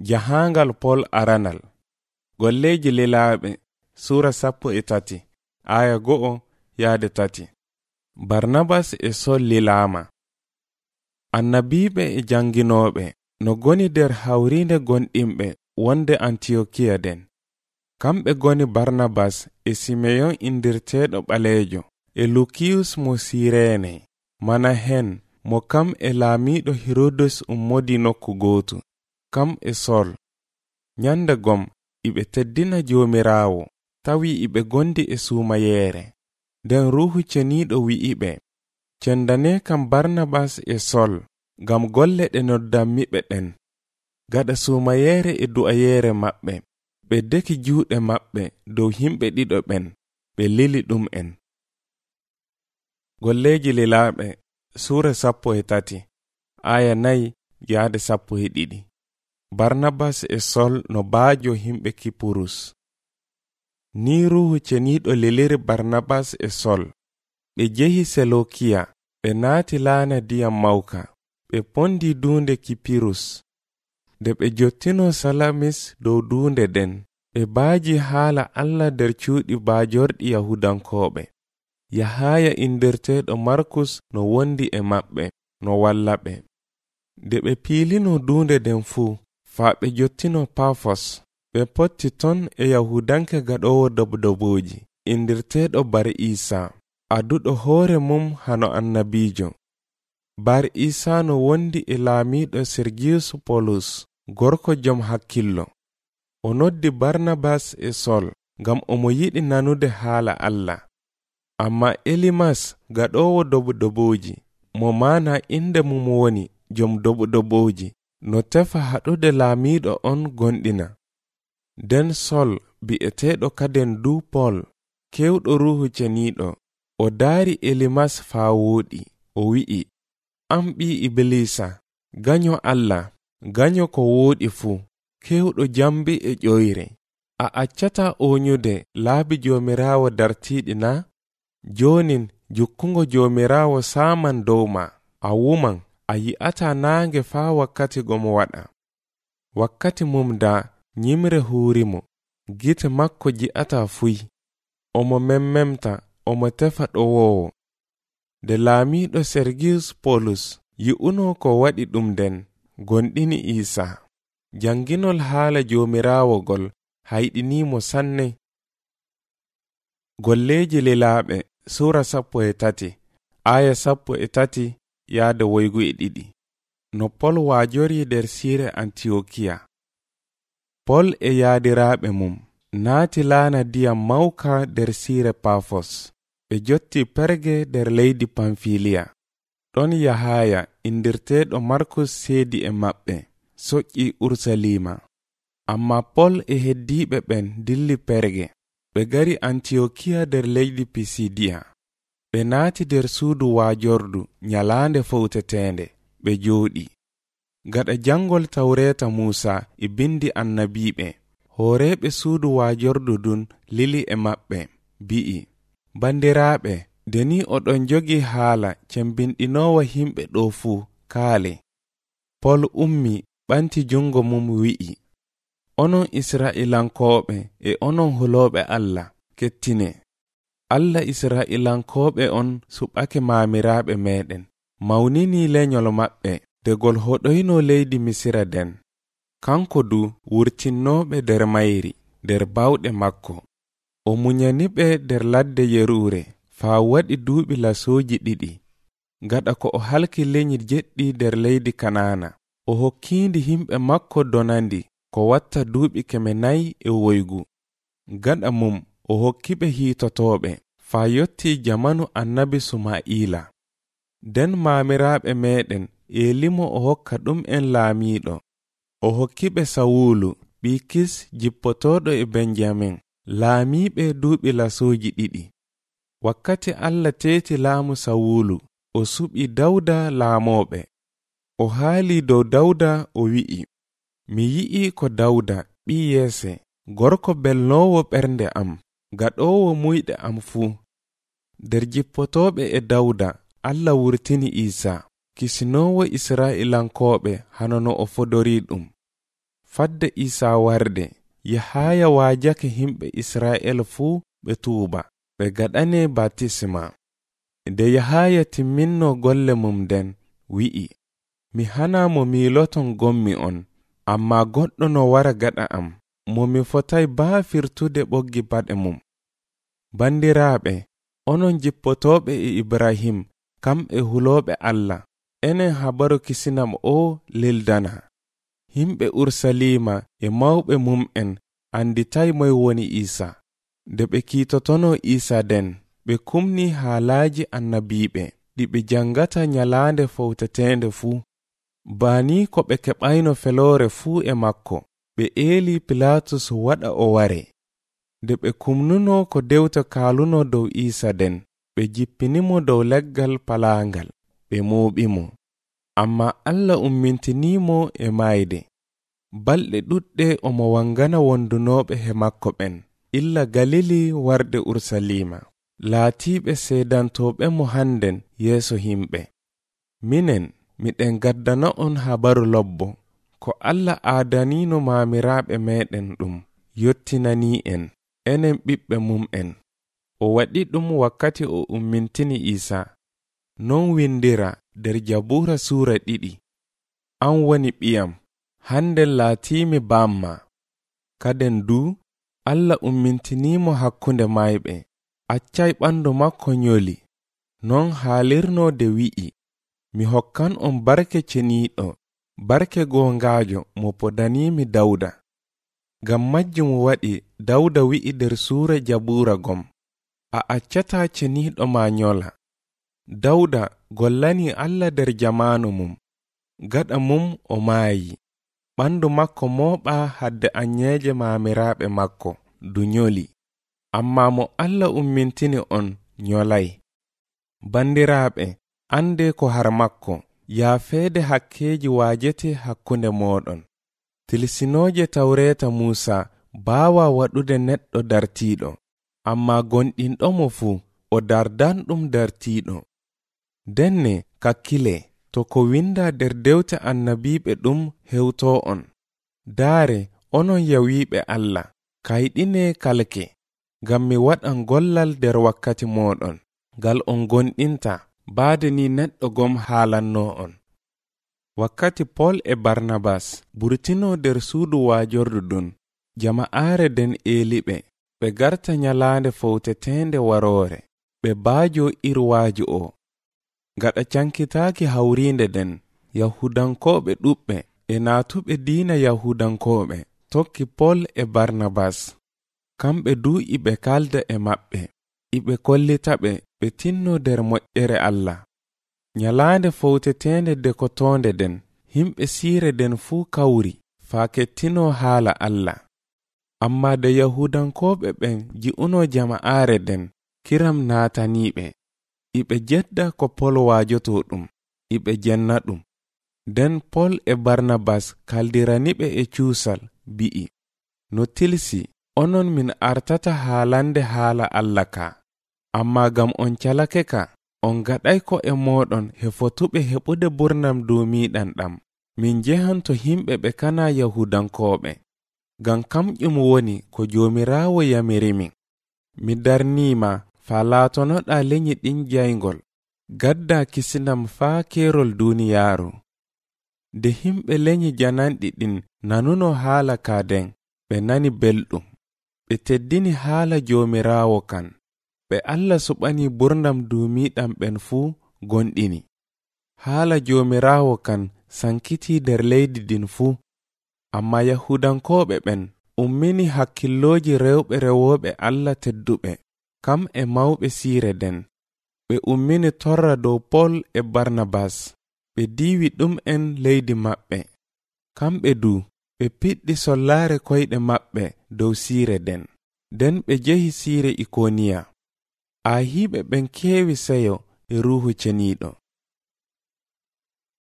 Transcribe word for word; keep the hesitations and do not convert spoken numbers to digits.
Jahangal Pol aranal. Golleji lilaaɓe Sura sappo e tati aya go'o yaade tati. Barnabas e Sol lilaama. Annabiiɓe e janginooɓe no goni der hawrinde gonɗimɓe wonde Antiokiya den. Kamɓe goni Barnabas e Simeyon indirteeɗo ɓaleejo e Lukiyus mo Sireene, Manahen mo kam e laamiiɗo Hirodus ummodi nokku gootu, kam e Sol. Nyande gom iɓe teddina Joomiraawo tawi iɓe gondi e suumayeere. Den Ruuhu Ceniiɗo wi'iɓe, cendane kam Barnabas e Sol gam golle ɗe noddammiɓe ɗen. Gaɗa suumayeere e du'ayeere maɓɓe, ɓe deki juuɗe maɓɓe dow himɓe ɗiɗo ɓen, ɓe lili ɗum en. Golleji lilaaɓe Sura sappo e tati aya nayi yaade sappo e ɗiɗi. Barnabas e Sol no baajo himɓe Kipurus. Ni Ruuhu Ceniiɗo liliri Barnabas e Sol. Ɓe jehi Selokiya, ɓe naati laana diyam mawka, ɓe pondi duunde Kipirus. Nde ɓe jottino Salamis dow duunde den, ɓe baaji haala Allah der cuuɗi baajorɗi Yahudankooɓe. Yahaya indirteeɗo Markus no wondi e maɓɓe, no walla ɓe. Nde ɓe piilino duunde den fuu, faa ɓe jottino Pafos, ɓe potti ton e Yahudanke gaɗowo dobodoboji, indirteeɗo Bar Isa, aduɗo hoore mum hano annabiijo. Bar Isa no wondi e laamiiɗo Sergius Polus, gorko jom hakkillo. O noddi Barnabas e Sol ngam omo yiɗi nanude haala Allah. Amma Elimas gaɗowo dobodoboji, mo maana inde mum woni jom dobodoboji, no tefa haɗude laamiiɗo on gonɗina. Den Sol bi'eteeɗo kaden du Pol, kewɗo Ruuhu Ceniiɗo, o daari Elimas faa wooɗi, o wi'i, an ɓi Iblisa, ganyo Allah, ganyo ko wooɗi fuu, kewɗo jambi e ƴoyre. A accata oñude laabi Joomiraawo dartiiɗi na? Jonin jukkungo Joomiraawo saaman dow ma, a wuman, a yi'ata naange faa wakkati gomo waɗa. Wakkati mum da nyimre huurimo, gite makko ji'ata fuy, omo memmemta, omo tefa ɗowowo. De laamiiɗo Sergius Polus yi'uno ko waɗi ɗum den, gonɗini Isa. Janginol haala Joomiraawo gol hayɗinimo sanne. Golleji lilaaɓe Sura sappo e tati aya sappo e tati yaade woygu e ɗiɗi. No Pol waajori der siire Antiokiya. Pol e yaadiraaɓe mum naati laana diyam mawka der siire Pafos. Ɓe jotti Perge der leydi Pamfiliya. Ɗon Yahaya indirteeɗo Markus seedi e maɓɓe, soƴƴi Ursalima. Amma Pol e heddiiɓe ɓen dilli Perge. Ɓe gari Antiokiya der leydi Pisidiya. Ɓe naati der suudu waajordu nyalaande fowteteende, ɓe jooɗi. Gaɗa jangol Tawreeta Muusa e bindi annabiiɓe, hooreeɓe suudu waajordu dun lili e maɓɓe, bi'i, bandiraaɓe, deni oɗon jogi haala cembinɗinoowa himɓe ɗo fuu kaale. Pol ummi ɓanti jungo mum wi'i, onon Isra'ilankooɓe e onon hulooɓe Allah, kettine. Allah Isra'ilankooɓe on suɓake maamiraaɓe meɗen, mawnini lenyol maɓɓe degol hoɗoyno leydi Misira den. Kanko du wurtinnooɓe der mayri, der bawɗe makko. O munyaniɓe der ladde Yeruure, faa waɗi duuɓi lasooji ɗiɗi. Gaɗa ko o halki lenyir jeɗɗi der leydi Kanaana, o hokkiindi himɓe makko donandi ko watta duuɓi keme nayi e woygu. Gaɗa mum o hokkiɓe hiitotooɓe, faa yotti jamanu annabi Sumaa'ila. Den maamiraaɓe meɗen Elimo o hokka ɗum en laamiiɗo. O hokkiɓe Sawulu, ɓii Kis jippotooɗo e Benjamin, laamiiɓe duuɓi lasooji ɗiɗi. Wakkati Allah teeti laamu Sawulu, o suɓi Dawda laamooɓe. O haali dow Dawda o wi'i, mi yi'i ko Dawda ɓii Yese, gorko belnoowo ɓernde am, gaɗoowo muyɗe am fuu. Der jippotooɓe e Dawda, Allah wurtini Isa, kisinoowo Isra'ilankooɓe hano no o fodori ɗum. fadde Isa warde Yahaya waajake himɓe Isra'el fuu ɓe tuuba ɓe gaɗane batisma. Nde Yahaya timminno golle mum nden wi'i, mi hana mo miiloton gommi on, amma goɗɗo no wara gaɗa am mo mi fotay baa firtude ɓoggi paɗe mum. Bandiraaɓe, onon jippotoɓe e Ibrahim kamɓe huloɓe Allah, enen habaru kisinam o lildana. Himɓe Ursalima e mawɓe mum'en anditay moy woni Isa. Nde ɓe kiitotono Isa den, ɓe kumni haalaaji annabiiɓe ɗi ɓe jangata nyalaande fowtetende fuu. Baani ko ɓe keɓayno feloore fuu e makko, ɓe eeli Pilatus waɗa o ware. Nde ɓe kumnuno ko dewta kaaluno dow Isa den, ɓe jippinimo dow leggal palaangal, ɓe muuɓimo. Amma Allah ummintinimo e mayde. Balɗe ɗuɗɗe omo wangana wondunoɓe he makko ɓen, illa Galili warde Ursalima, laatiɓe seedantoɓe mo handen yeeso himɓe. Minen miɗen gaddana on habaru lobbo, ko Allah aadanino maamiraɓe meɗen ɗum, yottinani en, enen ɓiɓɓe mum'en. O waɗi ɗum wakkati o ummintini Isa. Non windira der Jabura suura ɗiɗi. An woni ɓiyam, hande laatimi bamma. Kaden du, Allah ummintinimo hakkunde mayɓe, accay ɓandu makko nyoli. Non haalirno de wi'i, mi hokkan on barke ceniiɗo, barke gongajo mo podanimi Dawda. Gam majjum waɗi Dawda wi'i der suura Jabura gom, a accata ceniiɗo ma nyola. Dawda gollani Allah der jamanu mum, gaɗa mum o maayi. Ɓandu makko mooɓa hadde anyeje maamiraɓe makko du nyoli. Amma mo Allah ummintini on nyolay. Bandiraɓe, ande ko har makko, yaafeede hakkeji waajete hakkunde moɗon. Tilsinoje tawreta Musa baawa waɗude neɗɗo dartiɗo, amma gonɗinɗo mo fu o dardan ɗum dartiɗo. Denne kakkile, to ko winda der dewte annabiɓe ɗum hewto on. Daare, onon yawiɓe Allah, kayɗine kalke, ngam mi waɗan gollal der wakkati moɗon, gal on gonɗinta, baade ni neɗɗo gom haalanno on. Wakkati Pol e Barnabas burtino der suudu waajordu dun, jama'aare den eeliɓe, ɓe garta nyalaande fowtetende waroore, ɓe baajo irwaaju o. Gaɗa cankitaaki hawriinde den, Yahudankoɓe ɗuɓɓe e naatuɓe diina Yahudankoɓe tokki Pol e Barnabas. Kamɓe du iɓe kalda e maɓɓe, iɓe kollita ɓe ɓe tinno der moƴƴere Allah. Nyalaande fowtetende dekotonde den, himɓe siire den fuu kawri faa kettino haala Allah. Amma de Yahudankoɓe ɓen ji'uno jama'aare den, kiram naataniɓe. Iɓe jedda ko Pol waajoto ɗum, iɓe jenna ɗum. Den Pol e Barnabas kaldiraniɓe e cuusal, bi'i, no tilsi, onon min artata haalande haala Allah ka, amma gam on calake ka, on gaɗay ko e moɗon he fotuɓe heɓude burnam dow miɗan ɗam. Min jehan to himɓe ɓe kana Yahudankoɓe, gam kamƴum woni ko Joomiraawo yamirimin. Mi darnima faa laatonoɗa leñi ɗin jaygol, gadda kisinam faa kerol duniyaaru. De himɓe leñi jananɗi ɗin nanuno haala ka den, ɓe nani belɗum, ɓe teddini haala Joomiraawo kan, ɓe Allah suɓani burnam duumiɗam ɓen fuu gonɗini. Haala Joomiraawo kan sankiti der leydi din fuu, amma Yahudankoɓe ɓen ummini hakkilloji rewɓe rewoɓe Allah tedduɓe, kam e mawɓe siire den. Ɓe ummini torra dow Pol e Barnabas, ɓe diiwi ɗum en leydi maɓɓe. Kamɓe du, ɓe piɗɗi sollaare koyɗe maɓɓe dow siire den, nden ɓe jehi siire Ikoniya. Ahiɓe ɓen keewi seyo e ruuhu ceniiɗo.